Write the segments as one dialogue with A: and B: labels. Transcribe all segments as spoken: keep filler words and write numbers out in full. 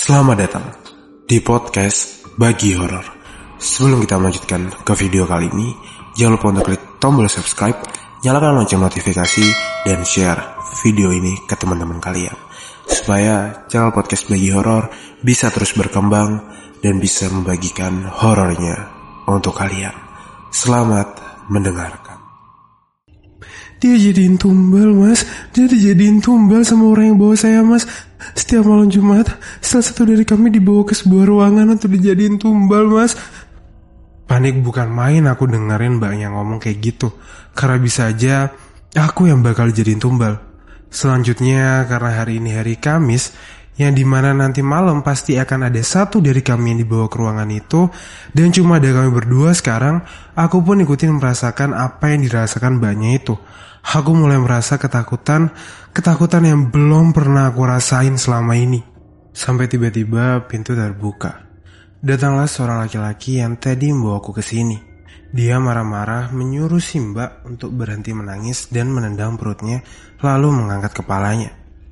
A: Selamat datang di podcast Bagi Horor. Sebelum kita melanjutkan ke video kali ini, jangan lupa untuk klik tombol subscribe, nyalakan lonceng notifikasi, dan share video ini ke teman-teman kalian, supaya channel podcast Bagi Horor bisa terus berkembang dan bisa membagikan horornya untuk kalian. Selamat mendengarkan.
B: Dia jadiin tumbal, mas. Dia dijadiin tumbal sama orang yang bawa saya, mas. Setiap malam Jumat, salah satu dari kami dibawa ke sebuah ruangan untuk dijadiin tumbal, mas. Panik bukan main aku dengerin mbaknya ngomong kayak gitu, karena bisa aja aku yang bakal jadiin tumbal. Selanjutnya, karena hari ini hari Kamis, yang dimana nanti malam pasti akan ada satu dari kami yang dibawa ke ruangan itu, dan cuma ada kami berdua sekarang, aku pun ikutin merasakan apa yang dirasakan mbaknya itu. Aku mulai merasa ketakutan, ketakutan yang belum pernah aku rasain selama ini. Sampai tiba-tiba pintu terbuka. Datanglah seorang laki-laki yang tadi membawaku ke sini. Dia marah-marah menyuruh si mbak untuk berhenti menangis dan menendang perutnya, lalu mengangkat kepalanya.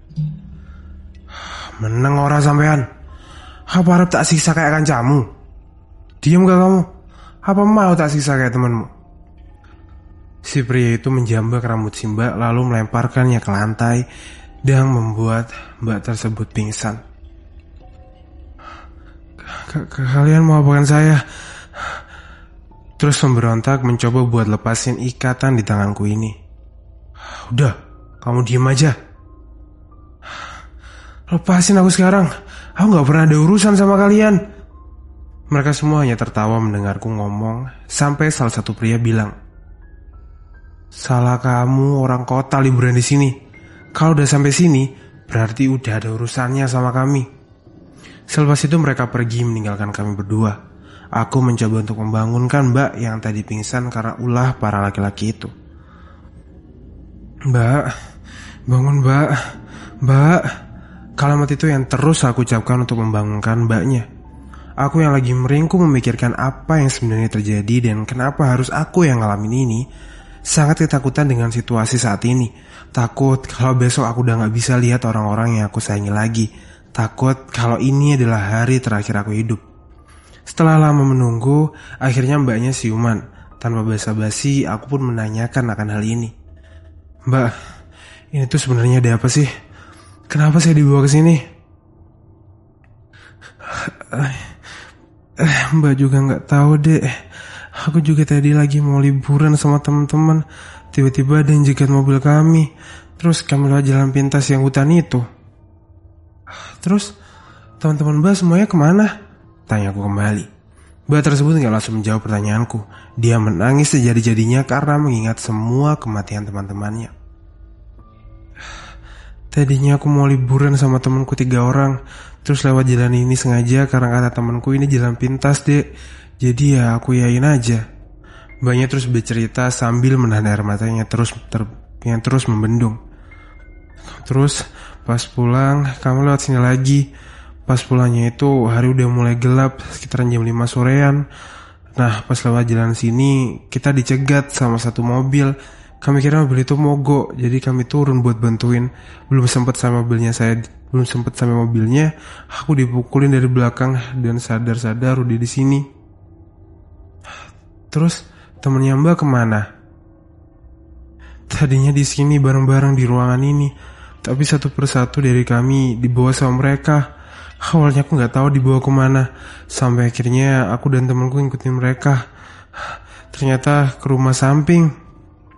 B: Meneng ora sampean? Apa harap tak siksa kayak kancamu? Diam gak kamu? Apa mau tak siksa kayak temanmu? Si pria itu menjambak rambut si mbak lalu melemparkannya ke lantai dan membuat mbak tersebut pingsan. Kalian mau apakan saya? Terus memberontak mencoba buat lepasin ikatan di tanganku ini. Udah, kamu diem aja. Lepasin aku sekarang. Aku gak pernah ada urusan sama kalian. Mereka semua hanya tertawa mendengarku ngomong, sampai salah satu pria bilang, salah kamu, orang kota liburan di sini. Kalau udah sampai sini, berarti udah ada urusannya sama kami. Selepas itu mereka pergi meninggalkan kami berdua. Aku mencoba untuk membangunkan mbak yang tadi pingsan karena ulah para laki-laki itu. Mbak, bangun mbak, mbak. Kalimat itu yang terus aku ucapkan untuk membangunkan mbaknya. Aku yang lagi meringkuk memikirkan apa yang sebenarnya terjadi dan kenapa harus aku yang ngalamin ini. Sangat ketakutan dengan situasi saat ini. Takut kalau besok aku udah gak bisa lihat orang-orang yang aku sayangi lagi. Takut kalau ini adalah hari terakhir aku hidup. Setelah lama menunggu, akhirnya mbaknya siuman. Tanpa basa-basi, aku pun menanyakan akan hal ini. Mbak, ini tuh sebenarnya ada apa sih? Kenapa saya dibawa ke sini? Eh, Mbak juga nggak tahu deh. Aku juga tadi lagi mau liburan sama teman-teman. Tiba-tiba ada yang jegat mobil kami. Terus kami lewat jalan pintas yang hutan itu. Terus teman-teman Mbak semuanya kemana? Tanya aku kembali. Mbak tersebut nggak langsung menjawab pertanyaanku. Dia menangis sejadi-jadinya karena mengingat semua kematian teman-temannya. Tadinya aku mau liburan sama temanku tiga orang, terus lewat jalan ini sengaja karena kata temanku ini jalan pintas dek. Jadi ya aku yain aja. Mbaknya terus bercerita sambil menahan air matanya terus ter, yang terus membendung. Terus pas pulang kamu lewat sini lagi. Pas pulangnya itu hari udah mulai gelap sekitaran jam lima sorean. Nah pas lewat jalan sini kita dicegat sama satu mobil. Kami kira mobil itu mogok, jadi kami turun buat bantuin. Belum sempat sama mobilnya saya, belum sempat sampai mobilnya, aku dipukulin dari belakang dan sadar-sadar udah di sini. Terus temennya Mbak kemana? Tadinya di sini bareng-bareng di ruangan ini, tapi satu persatu dari kami dibawa sama mereka. Awalnya aku nggak tahu dibawa kemana, sampai akhirnya aku dan temanku ngikutin mereka. Ternyata ke rumah samping.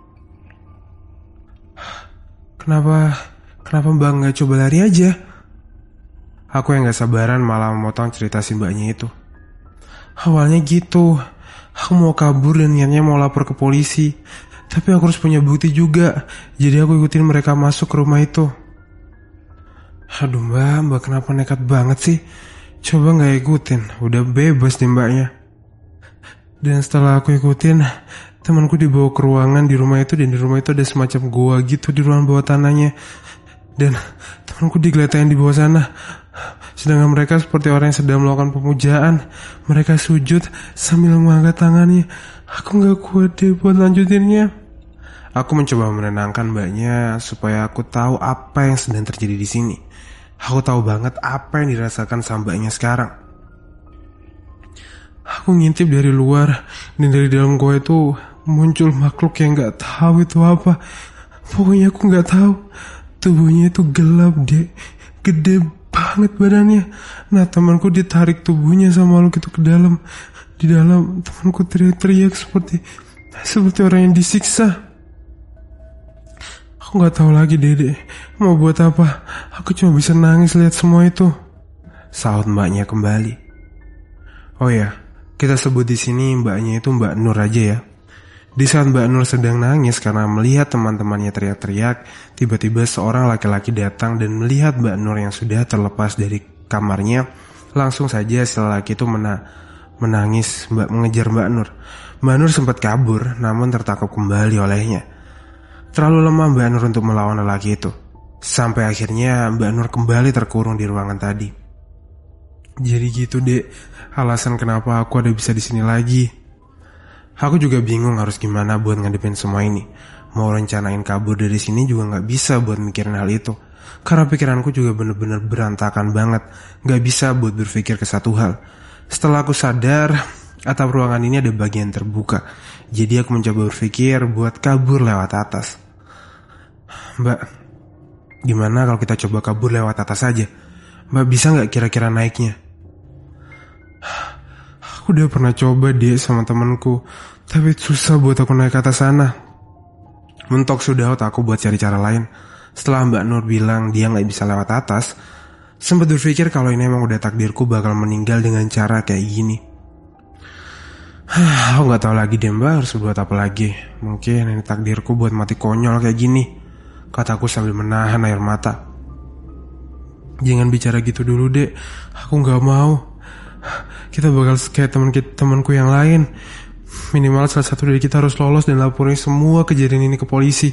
B: Kenapa, kenapa mbak gak coba lari aja? Aku yang gak sabaran malah memotong cerita si mbaknya itu. Awalnya gitu, aku mau kabur dan niatnya mau lapor ke polisi. Tapi aku harus punya bukti juga, jadi aku ikutin mereka masuk ke rumah itu. Aduh mbak, mbak kenapa nekat banget sih? Coba gak ikutin, udah bebas nih mbaknya. Dan setelah aku ikutin, temanku dibawa ke ruangan di rumah itu, dan di rumah itu ada semacam goa gitu di ruangan bawah tanahnya. Dan temanku digeletain di bawah sana. Sedangkan mereka seperti orang yang sedang melakukan pemujaan. Mereka sujud sambil mengangkat tangannya. Aku gak kuat deh buat lanjutinnya. Aku mencoba menenangkan mbaknya supaya aku tahu apa yang sedang terjadi di sini. Aku tahu banget apa yang dirasakan sama mbaknya sekarang. Aku ngintip dari luar, dan dari dalam gua itu muncul makhluk yang gak tahu itu apa. Pokoknya aku gak tahu. Tubuhnya itu gelap, Dek. Gede banget badannya. Nah, temanku ditarik tubuhnya sama makhluk itu ke dalam. Di dalam temanku teriak-teriak seperti seperti orang yang disiksa. Aku gak tahu lagi, Dede, mau buat apa. Aku cuma bisa nangis lihat semua itu, sahut mbaknya kembali. Oh ya, kita sebut di sini mbaknya itu Mbak Nur aja ya. Di saat Mbak Nur sedang nangis karena melihat teman-temannya teriak-teriak, tiba-tiba seorang laki-laki datang dan melihat Mbak Nur yang sudah terlepas dari kamarnya. Langsung saja si lelaki itu mena- menangis mbak mengejar Mbak Nur. Mbak Nur sempat kabur, namun tertangkap kembali olehnya. Terlalu lemah Mbak Nur untuk melawan lelaki itu. Sampai akhirnya Mbak Nur kembali terkurung di ruangan tadi. Jadi gitu, Dek, alasan kenapa aku ada bisa di sini lagi. Aku juga bingung harus gimana buat ngadepin semua ini. Mau rencanain kabur dari sini juga gak bisa buat mikirin hal itu. Karena pikiranku juga bener-bener berantakan banget. Gak bisa buat berpikir ke satu hal. Setelah aku sadar, atap ruangan ini ada bagian terbuka. Jadi aku mencoba berpikir buat kabur lewat atas. Mbak, gimana kalau kita coba kabur lewat atas aja? Mbak bisa gak kira-kira naiknya? Aku udah pernah coba dia sama temanku, tapi susah buat aku naik ke atas sana. Mentok sudah aku buat cari cara lain. Setelah Mbak Nur bilang dia gak bisa lewat atas, sempat berpikir kalau ini emang udah takdirku bakal meninggal dengan cara kayak gini. Aku gak tahu lagi deh Mbak harus buat apa lagi. Mungkin ini takdirku buat mati konyol kayak gini, kataku sambil menahan air mata. Jangan bicara gitu dulu, Dek. Aku gak mau. Kita bakal kayak teman temanku yang lain. Minimal salah satu dari kita harus lolos dan laporin semua kejadian ini ke polisi.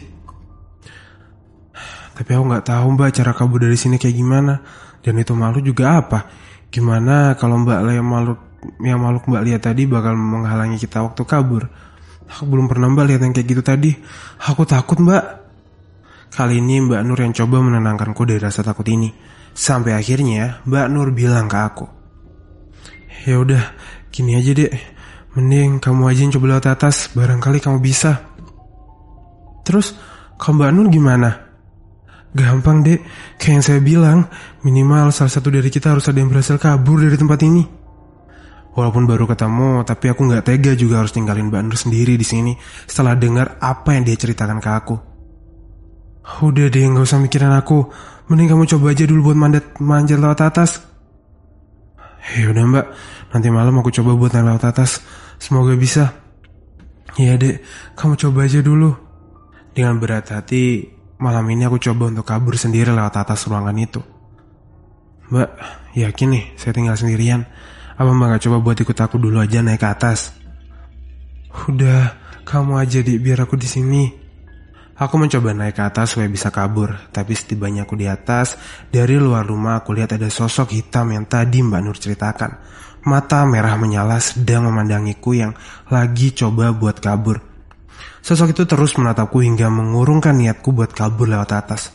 B: Tapi aku gak tahu Mbak cara kabur dari sini kayak gimana. Dan itu makhluk juga apa? Gimana kalau Mbak lihat makhluk yang makhluk Mbak lihat tadi bakal menghalangi kita waktu kabur? Aku belum pernah Mbak lihat yang kayak gitu tadi. Aku takut Mbak. Kali ini Mbak Nur yang coba menenangkanku dari rasa takut ini. Sampai akhirnya Mbak Nur bilang ke aku, ya udah, gini aja Dek. Mending kamu aja yang coba lewat atas, barangkali kamu bisa. Terus, kalau Mbak Nur gimana? Gampang Dek, kayak yang saya bilang, minimal salah satu dari kita harus ada yang berhasil kabur dari tempat ini. Walaupun baru ketemu, tapi aku gak tega juga harus tinggalin Mbak Nur sendiri di sini setelah dengar apa yang dia ceritakan ke aku. Udah deh, gak usah mikirin aku. Mending kamu coba aja dulu buat manjat, manjat lewat atas. Ya udah Mbak, nanti malam aku coba buat naik lewat atas. Semoga bisa. Ya Dek, kamu coba aja dulu. Dengan berat hati, malam ini aku coba untuk kabur sendiri lewat atas ruangan itu. Mbak, yakin nih saya tinggal sendirian? Apa Mbak gak coba buat ikut aku dulu aja naik ke atas? Udah, kamu aja Dek, biar aku di sini. Aku mencoba naik ke atas supaya bisa kabur, tapi setibanya aku di atas, dari luar rumah aku lihat ada sosok hitam yang tadi Mbak Nur ceritakan. Mata merah menyala sedang memandangiku yang lagi coba buat kabur. Sosok itu terus menatapku hingga mengurungkan niatku buat kabur lewat atas.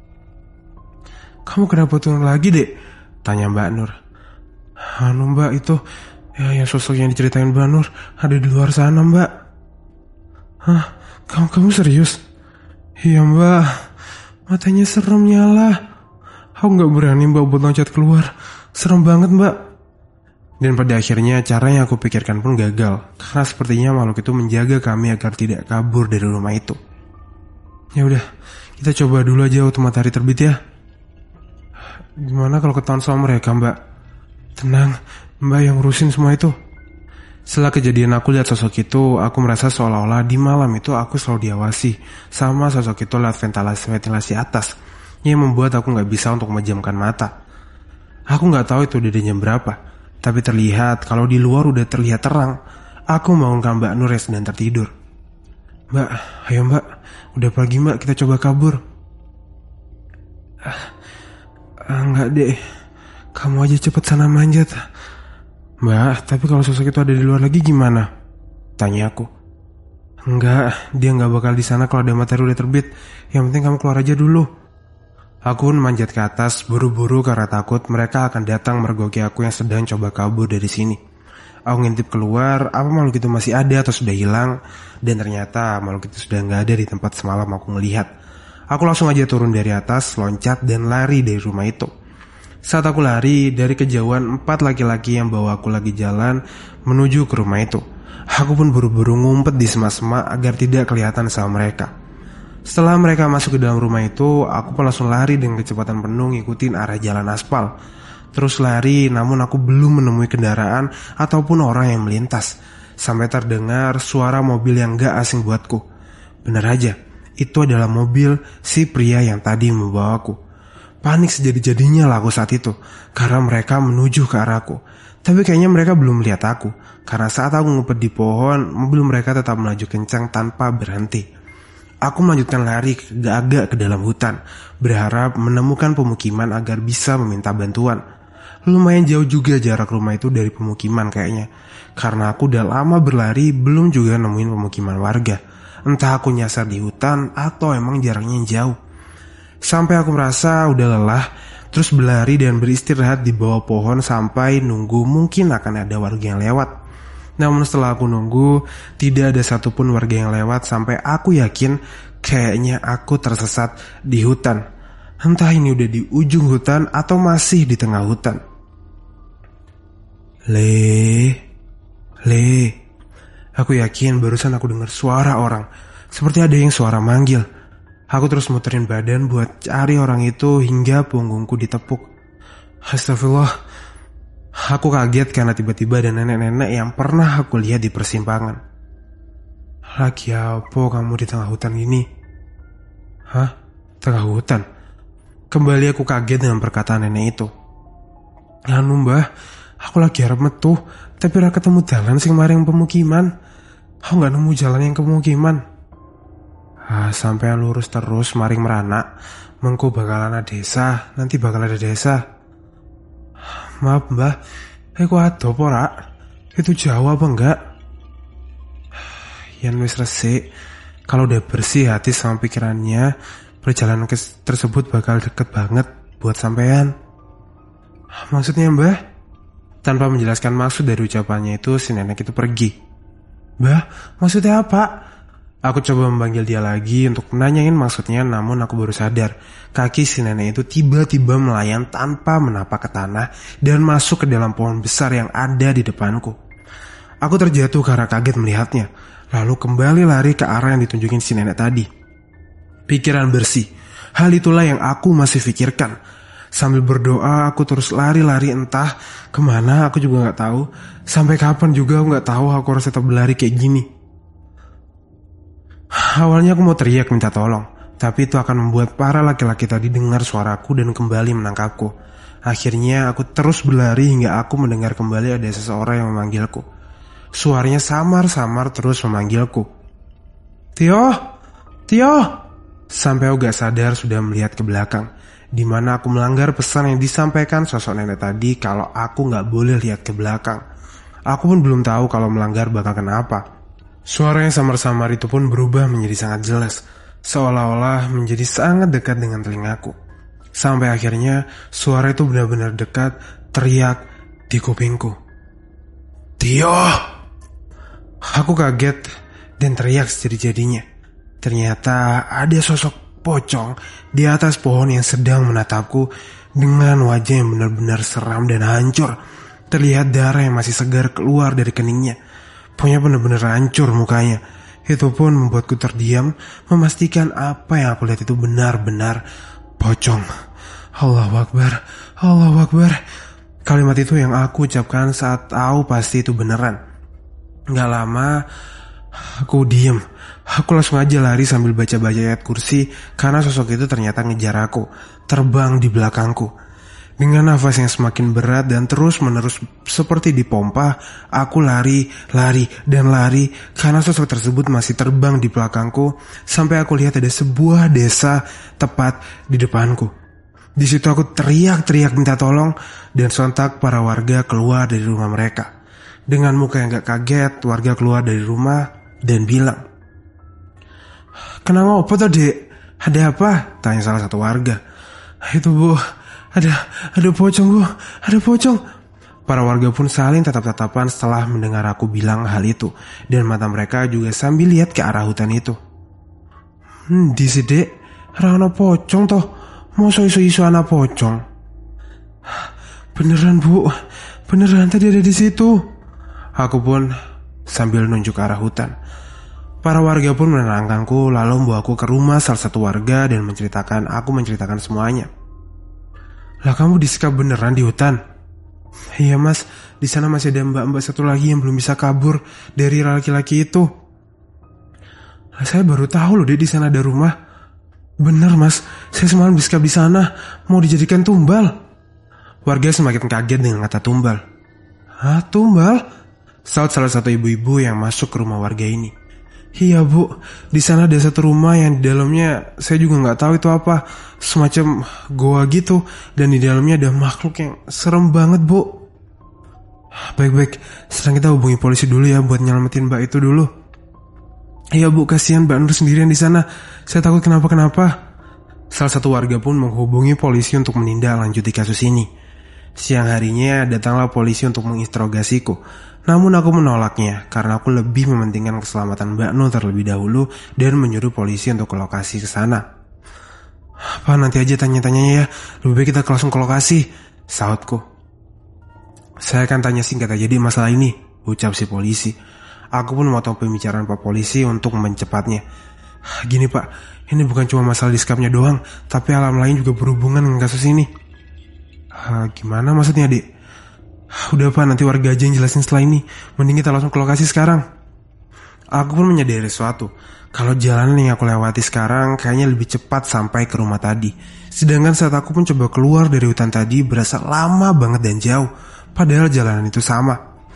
B: Kamu kenapa turun lagi Dek? Tanya Mbak Nur. Anu Mbak, itu ya, yang sosok yang diceritain Mbak Nur ada di luar sana Mbak. Hah? Kamu, kamu serius? Iya Mbak, matanya serem nyala. Aku gak berani Mbak buat loncat keluar. Serem banget Mbak. Dan pada akhirnya cara yang aku pikirkan pun gagal, karena sepertinya makhluk itu menjaga kami agar tidak kabur dari rumah itu. Ya udah, kita coba dulu aja waktu matahari terbit ya. Gimana kalau ketahuan sama mereka Mbak? Tenang, Mbak yang urusin semua itu. Setelah kejadian aku lihat sosok itu, aku merasa seolah-olah di malam itu aku selalu diawasi sama sosok itu lewat ventilasi-ventilasi atas yang membuat aku gak bisa untuk memejamkan mata. Aku gak tahu itu udah jam berapa, tapi terlihat kalau di luar udah terlihat terang. Aku membangunkan Mbak Nur yang sedang tertidur. Mbak, ayo Mbak, udah pagi Mbak, kita coba kabur. Ah, enggak deh, kamu aja cepet sana manjat. Mbak, tapi kalau sosok itu ada di luar lagi gimana? Tanya aku. Enggak, dia gak bakal di sana kalau ada matahari udah terbit. Yang penting kamu keluar aja dulu. Aku pun manjat ke atas buru-buru karena takut mereka akan datang mergoki aku yang sedang coba kabur dari sini. Aku ngintip keluar, apa makhluk itu masih ada atau sudah hilang, dan ternyata makhluk itu sudah nggak ada di tempat semalam aku ngelihat. Aku langsung aja turun dari atas, loncat dan lari dari rumah itu. Saat aku lari, dari kejauhan empat laki-laki yang bawa aku lagi jalan menuju ke rumah itu. Aku pun buru-buru ngumpet di semak-semak agar tidak kelihatan sama mereka. Setelah mereka masuk ke dalam rumah itu, aku pun langsung lari dengan kecepatan penuh ngikutin arah jalan aspal. Terus lari, namun aku belum menemui kendaraan ataupun orang yang melintas, sampai terdengar suara mobil yang gak asing buatku. Benar aja, itu adalah mobil si pria yang tadi membawaku. Panik sejadi-jadinya lah aku saat itu, karena mereka menuju ke arahku. Tapi kayaknya mereka belum melihat aku, karena saat aku ngumpet di pohon, mobil mereka tetap melaju kencang tanpa berhenti. Aku melanjutkan lari agak ke dalam hutan, berharap menemukan pemukiman agar bisa meminta bantuan. Lumayan jauh juga jarak rumah itu dari pemukiman kayaknya, karena aku udah lama berlari belum juga nemuin pemukiman warga. Entah aku nyasar di hutan atau emang jaraknya jauh. Sampai aku merasa udah lelah, terus berlari dan beristirahat di bawah pohon sampai nunggu mungkin akan ada warga yang lewat. Namun setelah aku nunggu, tidak ada satupun warga yang lewat sampai aku yakin kayaknya aku tersesat di hutan. Entah ini udah di ujung hutan atau masih di tengah hutan. Le, le, aku yakin barusan aku dengar suara orang, seperti ada yang suara manggil. Aku terus muterin badan buat cari orang itu hingga punggungku ditepuk. Astagfirullah. Aku kaget karena tiba-tiba ada nenek-nenek yang pernah aku lihat di persimpangan. Lagi apa kamu di tengah hutan ini? Hah? Tengah hutan? Kembali aku kaget dengan perkataan nenek itu. Anu mbah, aku lagi harap metuh, tapi ora ketemu jalan sing maring pemukiman. Aku gak nemu jalan yang ke pemukiman. Ah, sampai lurus terus maring merana, mengko bakalan ada desa, nanti bakal ada desa. Maaf mbah, aku ada apa rak? Itu jauh apa enggak? Yan wis resik, kalau udah bersih hati sama pikirannya, perjalanan tersebut bakal deket banget buat sampean. Maksudnya mbah? Tanpa menjelaskan maksud dari ucapannya itu, si nenek itu pergi. Mbah, maksudnya apa? Aku coba memanggil dia lagi untuk menanyain maksudnya, namun aku baru sadar kaki si nenek itu tiba-tiba melayang tanpa menapak ke tanah dan masuk ke dalam pohon besar yang ada di depanku. Aku terjatuh karena kaget melihatnya, lalu kembali lari ke arah yang ditunjukin si nenek tadi. Pikiran bersih, hal itulah yang aku masih pikirkan. Sambil berdoa aku terus lari-lari entah kemana aku juga gak tahu. Sampai kapan juga aku gak tahu aku harus tetap berlari kayak gini. Awalnya aku mau teriak minta tolong, tapi itu akan membuat para laki-laki tadi dengar suaraku dan kembali menangkapku. Akhirnya aku terus berlari hingga aku mendengar kembali ada seseorang yang memanggilku. Suaranya samar-samar terus memanggilku. Tio, Tio. Sampai aku gak sadar sudah melihat ke belakang, di mana aku melanggar pesan yang disampaikan sosok nenek tadi kalau aku gak boleh lihat ke belakang. Aku pun belum tahu kalau melanggar bakal kenapa. Suara yang samar-samar itu pun berubah menjadi sangat jelas, seolah-olah menjadi sangat dekat dengan telingaku. Sampai akhirnya suara itu benar-benar dekat, teriak di kupingku. Tio! Aku kaget dan teriak sejadi-jadinya. Ternyata ada sosok pocong di atas pohon yang sedang menatapku dengan wajah yang benar-benar seram dan hancur. Terlihat darah yang masih segar keluar dari keningnya. Pokoknya benar-benar hancur mukanya. Itu pun membuatku terdiam, memastikan apa yang aku lihat itu benar-benar pocong. Allahu Akbar, Allahu Akbar. Kalimat itu yang aku ucapkan saat tahu pasti itu beneran. Gak lama, aku diem. Aku langsung aja lari sambil baca-baca ayat kursi, karena sosok itu ternyata ngejar aku, terbang di belakangku. Dengan nafas yang semakin berat dan terus-menerus seperti dipompa, aku lari, lari, dan lari karena sosok tersebut masih terbang di belakangku sampai aku lihat ada sebuah desa tepat di depanku. Di situ aku teriak-teriak minta tolong dan sontak para warga keluar dari rumah mereka. Dengan muka yang gak kaget, warga keluar dari rumah dan bilang, "Kenapa apa tuh dek? Ada apa?" tanya salah satu warga. Itu Bu, ada ada pocong Bu, ada pocong. Para warga pun saling tatap-tatapan setelah mendengar aku bilang hal itu. Dan mata mereka juga sambil lihat ke arah hutan itu. Hmm, di sini rana pocong toh. Masa isu-isu anak pocong? Beneran Bu, beneran tadi ada di situ. Aku pun sambil nunjuk ke arah hutan. Para warga pun menenangkanku lalu membawaku ke rumah salah satu warga dan menceritakan aku menceritakan semuanya. Lah kamu disekap beneran di hutan? Iya Mas, di sana masih ada mbak-mbak satu lagi yang belum bisa kabur dari laki-laki itu. Lah saya baru tahu loh dia di sana ada rumah. Bener Mas, saya semalam disekap di sana, mau dijadikan tumbal. Warga semakin kaget dengan kata tumbal. Hah, tumbal? Saut salah satu ibu-ibu yang masuk ke rumah warga ini. Iya Bu, di sana ada satu rumah yang di dalamnya saya juga nggak tahu itu apa, semacam goa gitu, dan di dalamnya ada makhluk yang serem banget Bu. Baik-baik, sekarang kita hubungi polisi dulu ya buat nyelamatin Mbak itu dulu. Iya Bu, kasihan Mbak Nur sendirian di sana, saya takut kenapa-kenapa. Salah satu warga pun menghubungi polisi untuk menindaklanjuti kasus ini. Siang harinya datanglah polisi untuk menginterogasiku. Namun aku menolaknya karena aku lebih mementingkan keselamatan Mbak Nur terlebih dahulu dan menyuruh polisi untuk ke lokasi ke sana. Apa nanti aja tanya-tanyanya ya, lebih baik kita langsung ke lokasi, sautku. Saya akan tanya singkat aja di masalah ini, ucap si polisi. Aku pun memotong pembicaraan Pak Polisi untuk mencepatnya. Gini Pak, ini bukan cuma masalah diskapnya doang, tapi alam lain juga berhubungan dengan kasus ini. Ha, gimana maksudnya Dik? Udah Pak, nanti warga aja yang jelasin setelah ini. Mending kita langsung ke lokasi sekarang. Aku pun menyadari sesuatu. Kalau jalanan yang aku lewati sekarang kayaknya lebih cepat sampai ke rumah tadi. Sedangkan saat aku pun coba keluar dari hutan tadi berasa lama banget dan jauh. Padahal jalanan itu sama.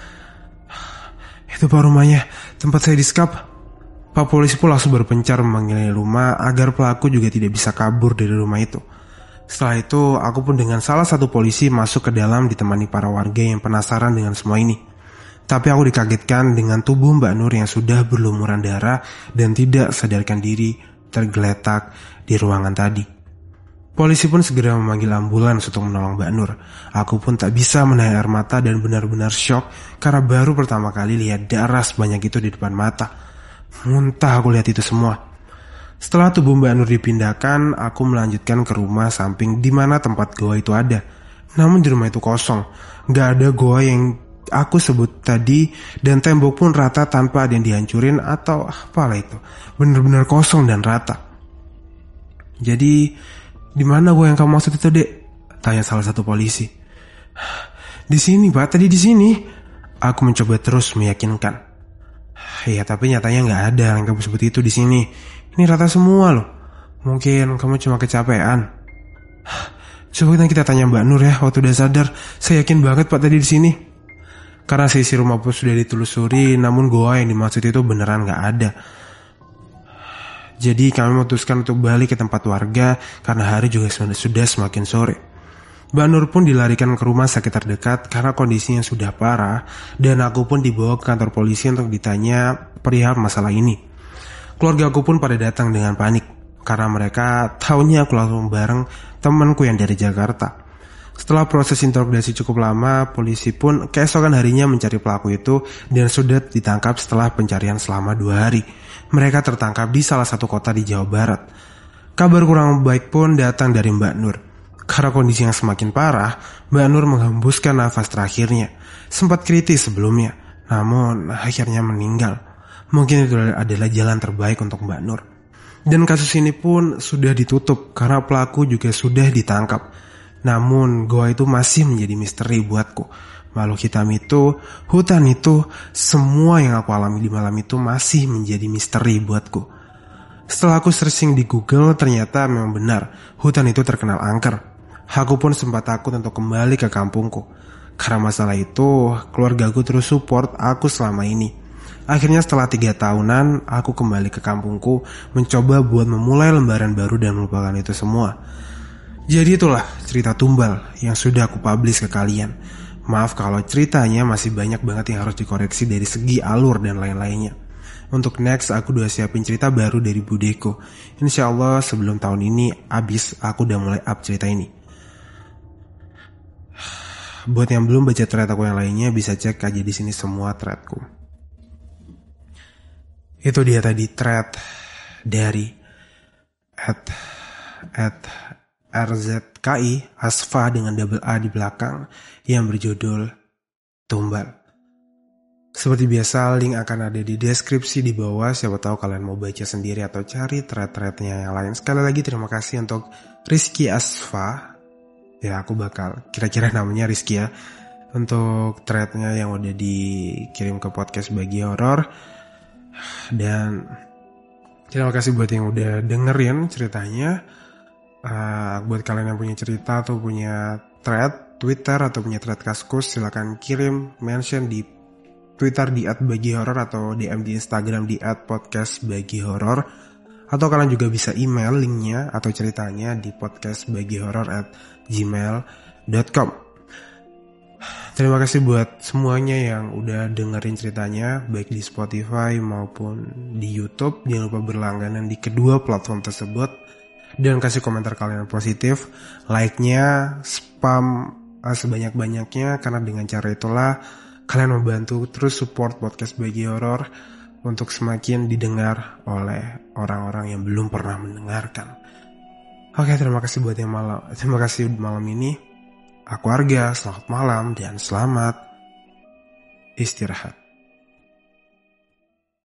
B: Itu Pak rumahnya, tempat saya disekap. Pak Polisi pun langsung berpencar memanggilnya rumah agar pelaku juga tidak bisa kabur dari rumah itu. Setelah itu, aku pun dengan salah satu polisi masuk ke dalam ditemani para warga yang penasaran dengan semua ini. Tapi aku dikagetkan dengan tubuh Mbak Nur yang sudah berlumuran darah dan tidak sadarkan diri tergeletak di ruangan tadi. Polisi pun segera memanggil ambulans untuk menolong Mbak Nur. Aku pun tak bisa menahan air mata dan benar-benar syok karena baru pertama kali lihat darah sebanyak itu di depan mata. Muntah aku lihat itu semua. Setelah tubuh Mbak Nur dipindahkan, aku melanjutkan ke rumah samping di mana tempat goa itu ada. Namun di rumah itu kosong, gak ada goa yang aku sebut tadi, dan tembok pun rata tanpa ada yang dihancurin atau apalah itu. Benar-benar kosong dan rata. Jadi, di mana goa yang kamu maksud itu, Dek? Tanya salah satu polisi. Di sini, Pak. Tadi di sini. Aku mencoba terus meyakinkan. Ya, tapi nyatanya nggak ada yang kamu sebut itu di sini. Ini rata semua loh. Mungkin kamu cuma kecapean. Coba kita tanya Mbak Nur ya waktu udah sadar. Saya yakin banget Pak tadi di sini. Karena sisi rumah pun sudah ditelusuri, namun goa yang dimaksud itu beneran nggak ada. Jadi kami memutuskan untuk balik ke tempat warga karena hari juga sudah semakin sore. Mbak Nur pun dilarikan ke rumah sakit terdekat karena kondisinya sudah parah, dan aku pun dibawa ke kantor polisi untuk ditanya perihal masalah ini. Keluarga aku pun pada datang dengan panik karena mereka taunya aku langsung bareng temanku yang dari Jakarta. Setelah proses interogasi cukup lama, polisi pun keesokan harinya mencari pelaku itu dan sudah ditangkap setelah pencarian selama dua hari. Mereka tertangkap di salah satu kota di Jawa Barat. Kabar kurang baik pun datang dari Mbak Nur. Karena kondisi yang semakin parah, Mbak Nur menghembuskan nafas terakhirnya. Sempat kritis sebelumnya, namun akhirnya meninggal. Mungkin itu adalah jalan terbaik untuk Mbak Nur. Dan kasus ini pun sudah ditutup karena pelaku juga sudah ditangkap. Namun goa itu masih menjadi misteri buatku. Makhluk hitam itu, hutan itu, semua yang aku alami di malam itu masih menjadi misteri buatku. Setelah aku searching di Google, ternyata memang benar, hutan itu terkenal angker. Aku pun sempat takut untuk kembali ke kampungku. Karena masalah itu, keluargaku terus support aku selama ini. Akhirnya setelah tiga tahunan, aku kembali ke kampungku, mencoba buat memulai lembaran baru dan melupakan itu semua. Jadi itulah cerita Tumbal yang sudah aku publish ke kalian. Maaf kalau ceritanya masih banyak banget yang harus dikoreksi dari segi alur dan lain-lainnya. Untuk next aku udah siapin cerita baru dari Budeko. Insya Allah sebelum tahun ini habis aku udah mulai up cerita ini. Buat yang belum baca thread aku yang lainnya bisa cek aja di sini semua threadku. Itu dia tadi thread dari at at R Z K I Asfa dengan double A di belakang yang berjudul Tumbal. Seperti biasa, link akan ada di deskripsi di bawah. Siapa tahu kalian mau baca sendiri atau cari thread-threadnya yang lain. Sekali lagi terima kasih untuk Rizky Asfa. Ya, aku bakal kira-kira namanya Rizky ya. Untuk threadnya yang udah dikirim ke podcast Bagi Horor. Dan terima kasih buat yang udah dengerin ceritanya. Uh, buat kalian yang punya cerita atau punya thread Twitter atau punya thread Kaskus, silakan kirim mention di Twitter di at bagi horor atau D M di Instagram di at podcast bagi horor, atau kalian juga bisa email linknya atau ceritanya di podcastbagihoror at gmail dot com. Terima kasih buat semuanya yang udah dengerin ceritanya baik di Spotify maupun di YouTube. Jangan lupa berlangganan di kedua platform tersebut dan kasih komentar kalian positif, like-nya, spam uh, sebanyak-banyaknya, karena dengan cara itulah kalian membantu terus support podcast Bagi Horor untuk semakin didengar oleh orang-orang yang belum pernah mendengarkan. Oke, terima kasih buat yang malam. Terima kasih malam ini. Aku Arga, selamat malam dan selamat istirahat.